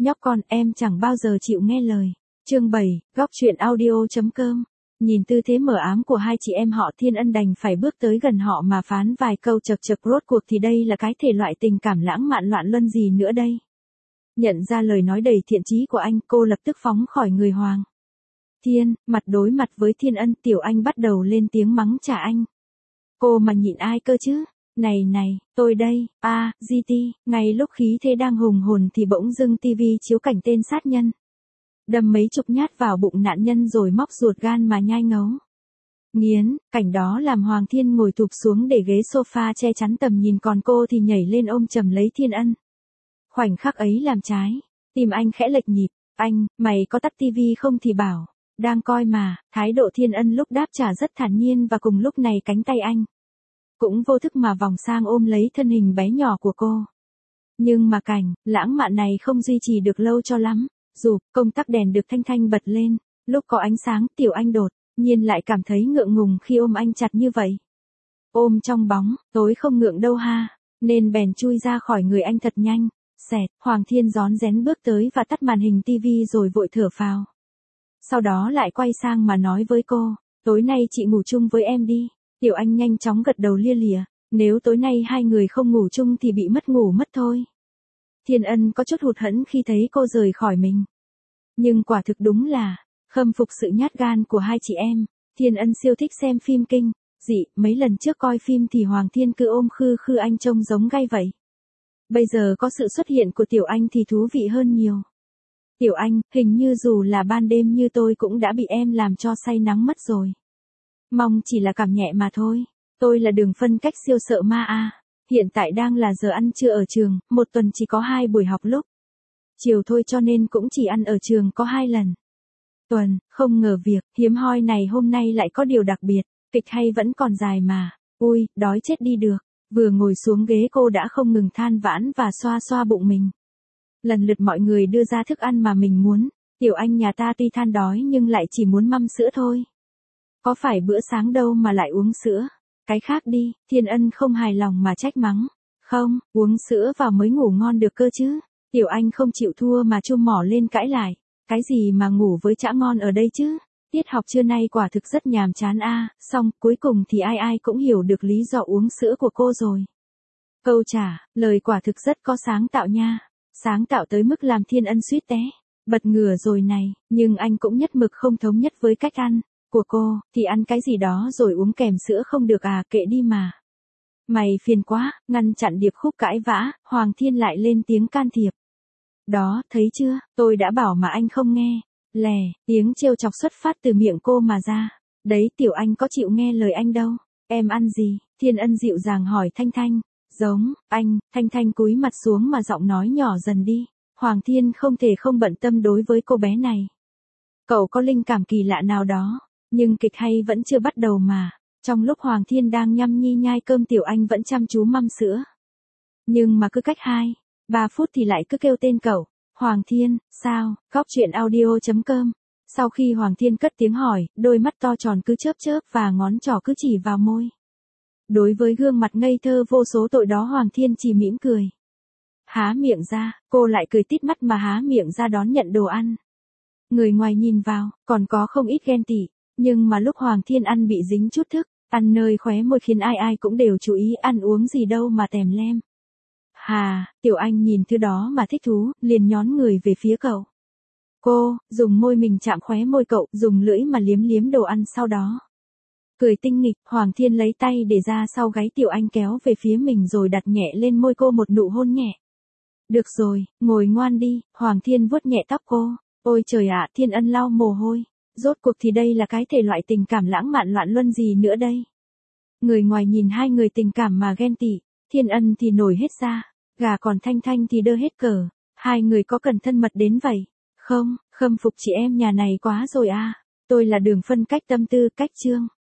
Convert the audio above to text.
nhóc con em chẳng bao giờ chịu nghe lời. Chương 7, góc truyện audio.com. Nhìn tư thế mờ ám của hai chị em họ, Thiên Ân đành phải bước tới gần họ mà phán vài câu chậc chậc, rốt cuộc thì đây là cái thể loại tình cảm lãng mạn loạn luân gì nữa đây. Nhận ra lời nói đầy thiện chí của anh, cô lập tức phóng khỏi người Hoàng Thiên. Mặt đối mặt với Thiên Ân, Tiểu Anh bắt đầu lên tiếng mắng trả anh. Cô mà nhịn ai cơ chứ? Này, tôi đây, GT. Ngay lúc khí thế đang hùng hồn thì bỗng dưng tivi chiếu cảnh tên sát nhân đâm mấy chục nhát vào bụng nạn nhân rồi móc ruột gan mà nhai ngấu nghiến. Cảnh đó làm Hoàng Thiên ngồi thụp xuống để ghế sofa che chắn tầm nhìn, còn cô thì nhảy lên ôm chầm lấy Thiên Ân. Khoảnh khắc ấy làm trái tim anh khẽ lệch nhịp. Anh, mày có tắt tivi không thì bảo. Đang coi mà. Thái độ Thiên Ân lúc đáp trả rất thản nhiên, và cùng lúc này cánh tay anh cũng vô thức mà vòng sang ôm lấy thân hình bé nhỏ của cô. Nhưng mà cảnh lãng mạn này không duy trì được lâu cho lắm. Dù công tắc đèn được thanh bật lên, lúc có ánh sáng, Tiểu Anh đột nhiên lại cảm thấy ngượng ngùng khi ôm anh chặt như vậy. Ôm trong bóng tối không ngượng đâu ha, nên bèn chui ra khỏi người anh thật nhanh. Xẹt. Hoàng Thiên rón rén bước tới và tắt màn hình tivi rồi vội thở phào. Sau đó lại quay sang mà nói với cô, tối nay chị ngủ chung với em đi. Tiểu Anh nhanh chóng gật đầu lia lịa, nếu tối nay hai người không ngủ chung thì bị mất ngủ mất thôi. Thiên Ân có chút hụt hẫng khi thấy cô rời khỏi mình. Nhưng quả thực đúng là khâm phục sự nhát gan của hai chị em. Thiên Ân siêu thích xem phim kinh dị, mấy lần trước coi phim thì Hoàng Thiên cứ ôm khư anh trông giống gai vậy. Bây giờ có sự xuất hiện của Tiểu Anh thì thú vị hơn nhiều. Tiểu Anh, hình như dù là ban đêm như tôi cũng đã bị em làm cho say nắng mất rồi. Mong chỉ là cảm nhẹ mà thôi. Tôi là Đường Phân Cách siêu sợ ma a. Hiện tại đang là giờ ăn trưa ở trường, một tuần chỉ có 2 buổi học lúc chiều thôi, cho nên cũng chỉ ăn ở trường có 2 lần tuần. Không ngờ việc hiếm hoi này hôm nay lại có điều đặc biệt. Kịch hay vẫn còn dài mà. Ui, đói chết đi được. Vừa ngồi xuống ghế cô đã không ngừng than vãn và xoa xoa bụng mình. Lần lượt mọi người đưa ra thức ăn mà mình muốn. Tiểu Anh nhà ta tuy than đói nhưng lại chỉ muốn măm sữa thôi. Có phải bữa sáng đâu mà lại uống sữa? Cái khác đi. Thiên Ân không hài lòng mà trách mắng. Không, uống sữa vào mới ngủ ngon được cơ chứ. Tiểu Anh không chịu thua mà chum mỏ lên cãi lại. Cái gì mà ngủ với chả ngon ở đây chứ? Tiết học trưa nay quả thực rất nhàm chán a. Xong, cuối cùng thì ai cũng hiểu được lý do uống sữa của cô rồi. Câu trả lời quả thực rất có sáng tạo nha. Sáng tạo tới mức làm Thiên Ân suýt té bật ngửa rồi này. Nhưng anh cũng nhất mực không thống nhất với cách ăn của cô. Thì ăn cái gì đó rồi uống kèm sữa không được à? Kệ đi mà. Mày phiền quá. Ngăn chặn điệp khúc cãi vã, Hoàng Thiên lại lên tiếng can thiệp. Đó, thấy chưa, tôi đã bảo mà anh không nghe. Lè, tiếng trêu chọc xuất phát từ miệng cô mà ra. Đấy, Tiểu Anh có chịu nghe lời anh đâu. Em ăn gì? Thiên Ân dịu dàng hỏi Thanh. Giống anh. Thanh cúi mặt xuống mà giọng nói nhỏ dần đi. Hoàng Thiên không thể không bận tâm đối với cô bé này. Cậu có linh cảm kỳ lạ nào đó. Nhưng kịch hay vẫn chưa bắt đầu mà. Trong lúc Hoàng Thiên đang nhăm nhi nhai cơm, Tiểu Anh vẫn chăm chú măm sữa. Nhưng mà cứ cách 2-3 phút thì lại cứ kêu tên cậu. Hoàng Thiên, sao? Góc truyện audio.com. Sau khi Hoàng Thiên cất tiếng hỏi, đôi mắt to tròn cứ chớp và ngón trỏ cứ chỉ vào môi. Đối với gương mặt ngây thơ vô số tội đó, Hoàng Thiên chỉ mỉm cười. Há miệng ra, cô lại cười tít mắt mà há miệng ra đón nhận đồ ăn. Người ngoài nhìn vào, còn có không ít ghen tị. Nhưng mà lúc Hoàng Thiên ăn bị dính chút thức, ăn nơi khóe môi khiến ai cũng đều chú ý, ăn uống gì đâu mà tèm lem. Hà, Tiểu Anh nhìn thứ đó mà thích thú, liền nhón người về phía cậu. Cô, dùng môi mình chạm khóe môi cậu, dùng lưỡi mà liếm đồ ăn sau đó. Cười tinh nghịch, Hoàng Thiên lấy tay để ra sau gáy Tiểu Anh kéo về phía mình rồi đặt nhẹ lên môi cô một nụ hôn nhẹ. Được rồi, ngồi ngoan đi, Hoàng Thiên vuốt nhẹ tóc cô. Ôi trời ạ, Thiên Ân lau mồ hôi. Rốt cuộc thì đây là cái thể loại tình cảm lãng mạn loạn luân gì nữa đây? Người ngoài nhìn hai người tình cảm mà ghen tị. Thiên Ân thì nổi hết da gà, còn Thanh thì đơ hết cờ. Hai người có cần thân mật đến vậy không? Khâm phục chị em nhà này quá rồi à. Tôi là Đường Phân Cách tâm tư cách chương.